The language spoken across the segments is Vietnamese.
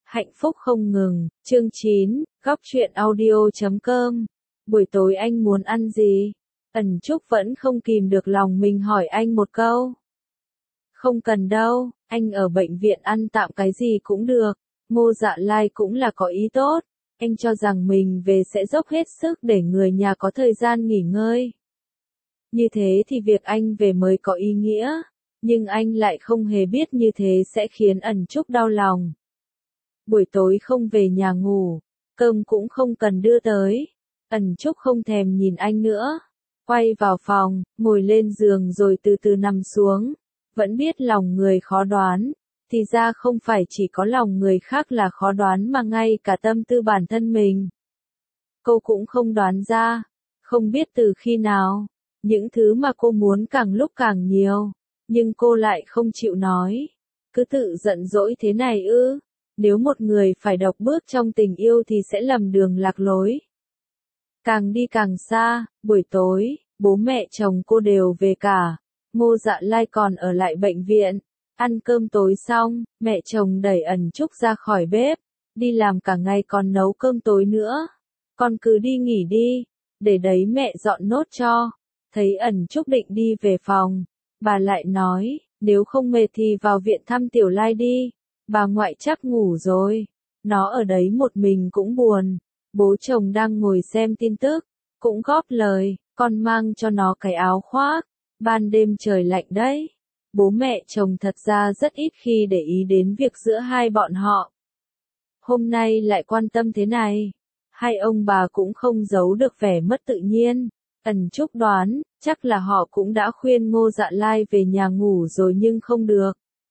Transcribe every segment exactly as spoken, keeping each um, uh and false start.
Hạnh phúc không ngừng, chương chín, góc truyện audio chấm com. Buổi tối anh muốn ăn gì? Ẩn Trúc vẫn không kìm được lòng mình hỏi anh một câu. Không cần đâu, anh ở bệnh viện ăn tạm cái gì cũng được. Ngô Dạ Lai cũng là có ý tốt. Anh cho rằng mình về sẽ dốc hết sức để người nhà có thời gian nghỉ ngơi. Như thế thì việc anh về mới có ý nghĩa. Nhưng anh lại không hề biết như thế sẽ khiến Ẩn Trúc đau lòng. Buổi tối không về nhà ngủ, cơm cũng không cần đưa tới. Ẩn Trúc không thèm nhìn anh nữa. Quay vào phòng, ngồi lên giường rồi từ từ nằm xuống. Vẫn biết lòng người khó đoán. Thì ra không phải chỉ có lòng người khác là khó đoán mà ngay cả tâm tư bản thân mình. Cô cũng không đoán ra. Không biết từ khi nào. Những thứ mà cô muốn càng lúc càng nhiều. Nhưng cô lại không chịu nói. Cứ tự giận dỗi thế này ư. Nếu một người phải độc bước trong tình yêu thì sẽ lầm đường lạc lối. Càng đi càng xa, buổi tối, bố mẹ chồng cô đều về cả. Ngô Dạ Lai còn ở lại bệnh viện. Ăn cơm tối xong, mẹ chồng đẩy Ẩn Trúc ra khỏi bếp. Đi làm cả ngày còn nấu cơm tối nữa. Con cứ đi nghỉ đi, để đấy mẹ dọn nốt cho. Thấy Ẩn Trúc định đi về phòng, bà lại nói, nếu không mệt thì vào viện thăm Tiểu Lai đi. Bà ngoại chắc ngủ rồi. Nó ở đấy một mình cũng buồn. Bố chồng đang ngồi xem tin tức. Cũng góp lời, con mang cho nó cái áo khoác. Ban đêm trời lạnh đấy. Bố mẹ chồng thật ra rất ít khi để ý đến việc giữa hai bọn họ. Hôm nay lại quan tâm thế này. Hai ông bà cũng không giấu được vẻ mất tự nhiên. Ẩn Trúc đoán, chắc là họ cũng đã khuyên Ngô Dạ Lai về nhà ngủ rồi nhưng không được.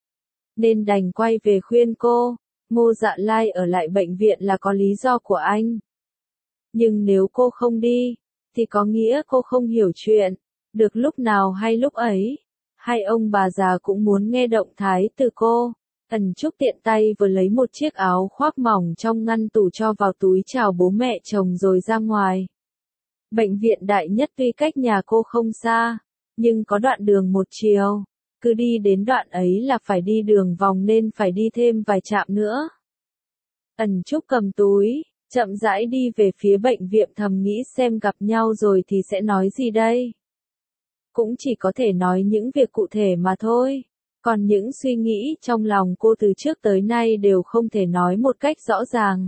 Nên đành quay về khuyên cô. Ngô Dạ Lai ở lại bệnh viện là có lý do của anh. Nhưng nếu cô không đi, thì có nghĩa cô không hiểu chuyện. Được lúc nào hay lúc ấy. Hai ông bà già cũng muốn nghe động thái từ cô. Ẩn Trúc tiện tay vừa lấy một chiếc áo khoác mỏng trong ngăn tủ cho vào túi chào bố mẹ chồng rồi ra ngoài. Bệnh viện Đại Nhất tuy cách nhà cô không xa, nhưng có đoạn đường một chiều. Cứ đi đến đoạn ấy là phải đi đường vòng nên phải đi thêm vài trạm nữa. Ẩn Trúc cầm túi, chậm rãi đi về phía bệnh viện thầm nghĩ xem gặp nhau rồi thì sẽ nói gì đây. Cũng chỉ có thể nói những việc cụ thể mà thôi. Còn những suy nghĩ trong lòng cô từ trước tới nay đều không thể nói một cách rõ ràng.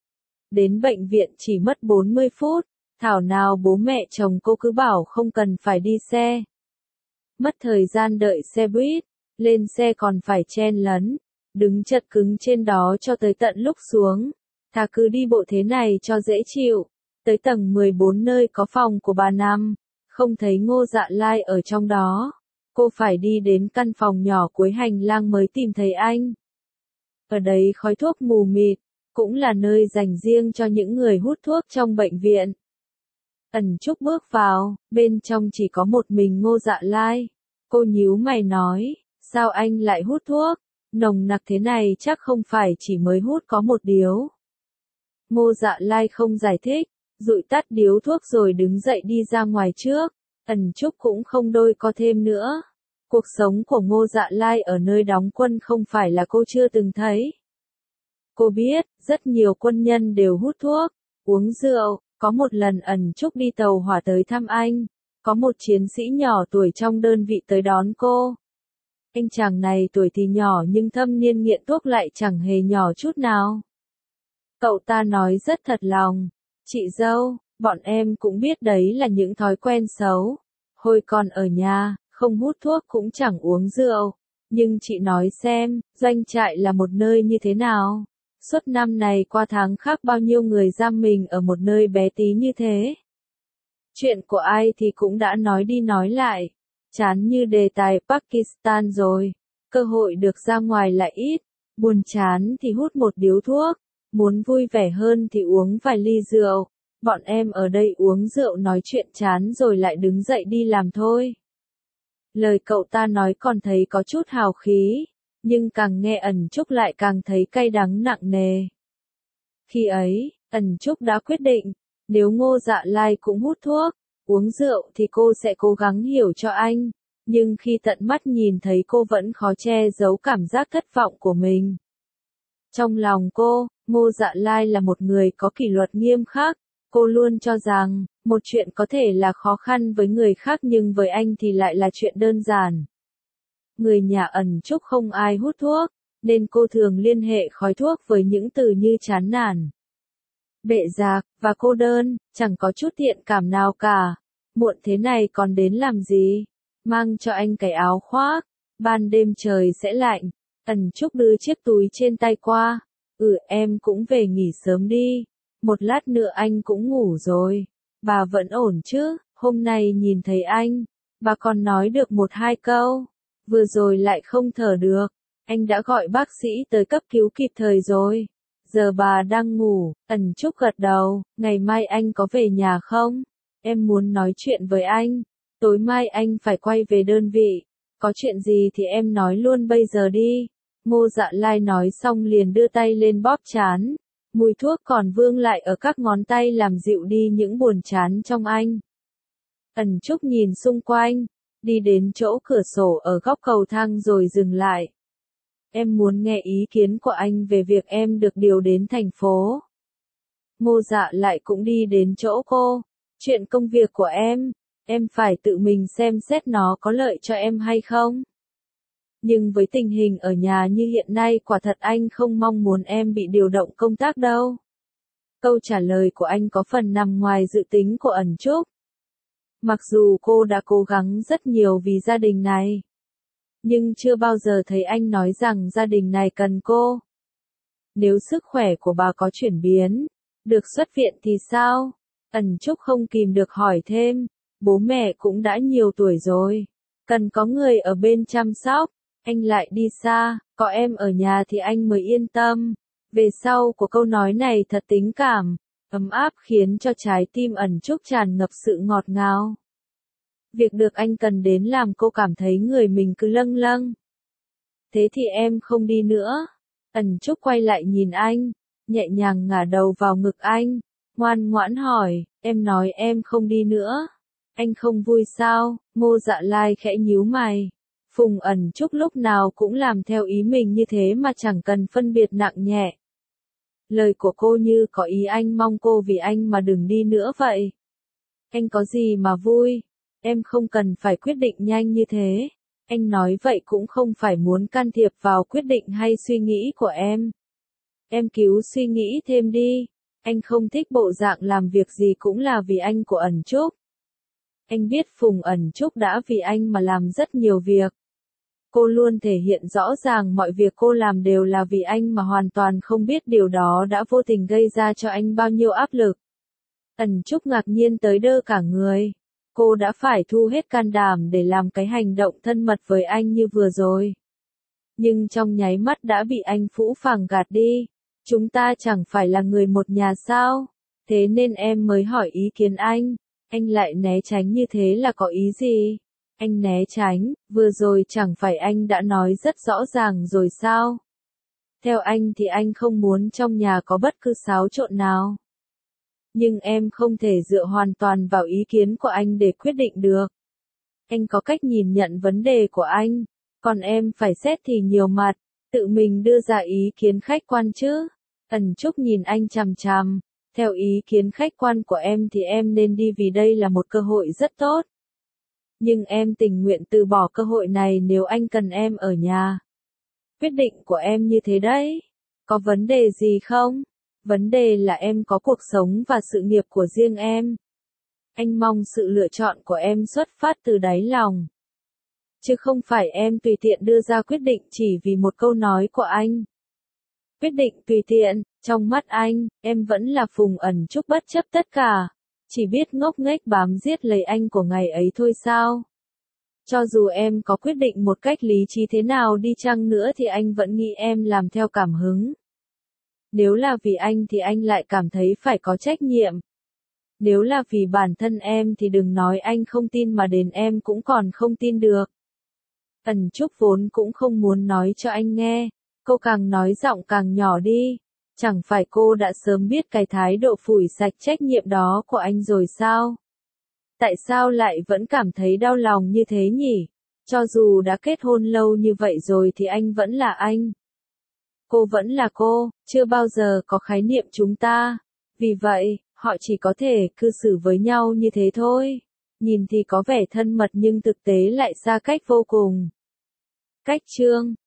Đến bệnh viện chỉ mất bốn mươi phút, thảo nào bố mẹ chồng cô cứ bảo không cần phải đi xe. Mất thời gian đợi xe buýt, lên xe còn phải chen lấn, đứng chật cứng trên đó cho tới tận lúc xuống. Thà cứ đi bộ thế này cho dễ chịu. Tới tầng mười bốn nơi có phòng của bà nằm, không thấy Ngô Dạ Lai ở trong đó. Cô phải đi đến căn phòng nhỏ cuối hành lang mới tìm thấy anh. Ở đấy khói thuốc mù mịt, cũng là nơi dành riêng cho những người hút thuốc trong bệnh viện. Ẩn Trúc bước vào, bên trong chỉ có một mình Ngô Dạ Lai. Cô nhíu mày nói, sao anh lại hút thuốc? Nồng nặc thế này chắc không phải chỉ mới hút có một điếu. Ngô Dạ Lai không giải thích, dụi tắt điếu thuốc rồi đứng dậy đi ra ngoài trước. Ẩn Trúc cũng không đôi co thêm nữa. Cuộc sống của Ngô Dạ Lai ở nơi đóng quân không phải là cô chưa từng thấy. Cô biết, rất nhiều quân nhân đều hút thuốc, uống rượu. Có một lần Ẩn Trúc đi tàu hỏa tới thăm anh. Có một chiến sĩ nhỏ tuổi trong đơn vị tới đón cô. Anh chàng này tuổi thì nhỏ nhưng thâm niên nghiện thuốc lại chẳng hề nhỏ chút nào. Cậu ta nói rất thật lòng. Chị dâu, bọn em cũng biết đấy là những thói quen xấu. Hồi còn ở nhà, không hút thuốc cũng chẳng uống rượu. Nhưng chị nói xem, doanh trại là một nơi như thế nào? Suốt năm này qua tháng khác bao nhiêu người giam mình ở một nơi bé tí như thế. Chuyện của ai thì cũng đã nói đi nói lại. Chán như đề tài Pakistan rồi. Cơ hội được ra ngoài lại ít. Buồn chán thì hút một điếu thuốc. Muốn vui vẻ hơn thì uống vài ly rượu. Bọn em ở đây uống rượu nói chuyện chán rồi lại đứng dậy đi làm thôi. Lời cậu ta nói còn thấy có chút hào khí. Nhưng càng nghe Ẩn Trúc lại càng thấy cay đắng nặng nề. Khi ấy, Ẩn Trúc đã quyết định, nếu Ngô Dạ Lai cũng hút thuốc, uống rượu thì cô sẽ cố gắng hiểu cho anh. Nhưng khi tận mắt nhìn thấy cô vẫn khó che giấu cảm giác thất vọng của mình. Trong lòng cô, Ngô Dạ Lai là một người có kỷ luật nghiêm khắc. Cô luôn cho rằng, một chuyện có thể là khó khăn với người khác nhưng với anh thì lại là chuyện đơn giản. Người nhà Ẩn Trúc không ai hút thuốc, nên cô thường liên hệ khói thuốc với những từ như chán nản, bệ rạc, và cô đơn, chẳng có chút thiện cảm nào cả. Muộn thế này còn đến làm gì? Mang cho anh cái áo khoác, ban đêm trời sẽ lạnh. Ẩn Trúc đưa chiếc túi trên tay qua. Ừ, em cũng về nghỉ sớm đi. Một lát nữa anh cũng ngủ rồi. Bà vẫn ổn chứ? Hôm nay nhìn thấy anh, bà còn nói được một hai câu. Vừa rồi lại không thở được. Anh đã gọi bác sĩ tới cấp cứu kịp thời rồi. Giờ bà đang ngủ. Ẩn Trúc gật đầu. Ngày mai anh có về nhà không? Em muốn nói chuyện với anh. Tối mai anh phải quay về đơn vị. Có chuyện gì thì em nói luôn bây giờ đi. Ngô Dạ Lai nói xong liền đưa tay lên bóp trán. Mùi thuốc còn vương lại ở các ngón tay làm dịu đi những buồn chán trong anh. Ẩn Trúc nhìn xung quanh, đi đến chỗ cửa sổ ở góc cầu thang rồi dừng lại. Em muốn nghe ý kiến của anh về việc em được điều đến thành phố. Ngô Dạ lại cũng đi đến chỗ cô. Chuyện công việc của em, em phải tự mình xem xét nó có lợi cho em hay không. Nhưng với tình hình ở nhà như hiện nay quả thật anh không mong muốn em bị điều động công tác đâu. Câu trả lời của anh có phần nằm ngoài dự tính của Ẩn Trúc. Mặc dù cô đã cố gắng rất nhiều vì gia đình này, nhưng chưa bao giờ thấy anh nói rằng gia đình này cần cô. Nếu sức khỏe của bà có chuyển biến, được xuất viện thì sao? Ẩn Trúc không kìm được hỏi thêm. Bố mẹ cũng đã nhiều tuổi rồi, cần có người ở bên chăm sóc. Anh lại đi xa, có em ở nhà thì anh mới yên tâm. Về sau của câu nói này thật tình cảm, ấm áp khiến cho trái tim Ẩn Trúc tràn ngập sự ngọt ngào. Việc được anh cần đến làm cô cảm thấy người mình cứ lâng lâng. Thế thì em không đi nữa. Ẩn Trúc quay lại nhìn anh, nhẹ nhàng ngả đầu vào ngực anh, ngoan ngoãn hỏi, em nói em không đi nữa. Anh không vui sao? Ngô Dạ Lai khẽ nhíu mày. Phùng Ẩn Trúc lúc nào cũng làm theo ý mình như thế mà chẳng cần phân biệt nặng nhẹ. Lời của cô như có ý anh mong cô vì anh mà đừng đi nữa vậy. Anh có gì mà vui? Em không cần phải quyết định nhanh như thế. Anh nói vậy cũng không phải muốn can thiệp vào quyết định hay suy nghĩ của em. Em cứu suy nghĩ thêm đi. Anh không thích bộ dạng làm việc gì cũng là vì anh của Ẩn Trúc. Anh biết Phùng Ẩn Trúc đã vì anh mà làm rất nhiều việc. Cô luôn thể hiện rõ ràng mọi việc cô làm đều là vì anh mà hoàn toàn không biết điều đó đã vô tình gây ra cho anh bao nhiêu áp lực. Ẩn Trúc ngạc nhiên tới đơ cả người. Cô đã phải thu hết can đảm để làm cái hành động thân mật với anh như vừa rồi. Nhưng trong nháy mắt đã bị anh phũ phàng gạt đi. Chúng ta chẳng phải là người một nhà sao? Thế nên em mới hỏi ý kiến anh. Anh lại né tránh như thế là có ý gì? Anh né tránh, vừa rồi chẳng phải anh đã nói rất rõ ràng rồi sao? Theo anh thì anh không muốn trong nhà có bất cứ xáo trộn nào. Nhưng em không thể dựa hoàn toàn vào ý kiến của anh để quyết định được. Anh có cách nhìn nhận vấn đề của anh, còn em phải xét thì nhiều mặt, tự mình đưa ra ý kiến khách quan chứ. Ẩn Trúc nhìn anh chằm chằm. Theo ý kiến khách quan của em thì em nên đi vì đây là một cơ hội rất tốt. Nhưng em tình nguyện từ bỏ cơ hội này nếu anh cần em ở nhà. Quyết định của em như thế đấy. Có vấn đề gì không? Vấn đề là em có cuộc sống và sự nghiệp của riêng em. Anh mong sự lựa chọn của em xuất phát từ đáy lòng. Chứ không phải em tùy tiện đưa ra quyết định chỉ vì một câu nói của anh. Quyết định tùy tiện, trong mắt anh, em vẫn là Phùng Ẩn Trúc bất chấp tất cả. Chỉ biết ngốc nghếch bám giết lấy anh của ngày ấy thôi sao? Cho dù em có quyết định một cách lý trí thế nào đi chăng nữa thì anh vẫn nghĩ em làm theo cảm hứng. Nếu là vì anh thì anh lại cảm thấy phải có trách nhiệm. Nếu là vì bản thân em thì đừng nói anh không tin mà đến em cũng còn không tin được. Ẩn Trúc vốn cũng không muốn nói cho anh nghe. Cô càng nói giọng càng nhỏ đi. Chẳng phải cô đã sớm biết cái thái độ phủi sạch trách nhiệm đó của anh rồi sao? Tại sao lại vẫn cảm thấy đau lòng như thế nhỉ? Cho dù đã kết hôn lâu như vậy rồi thì anh vẫn là anh. Cô vẫn là cô, chưa bao giờ có khái niệm chúng ta. Vì vậy, họ chỉ có thể cư xử với nhau như thế thôi. Nhìn thì có vẻ thân mật nhưng thực tế lại xa cách vô cùng. Cách chương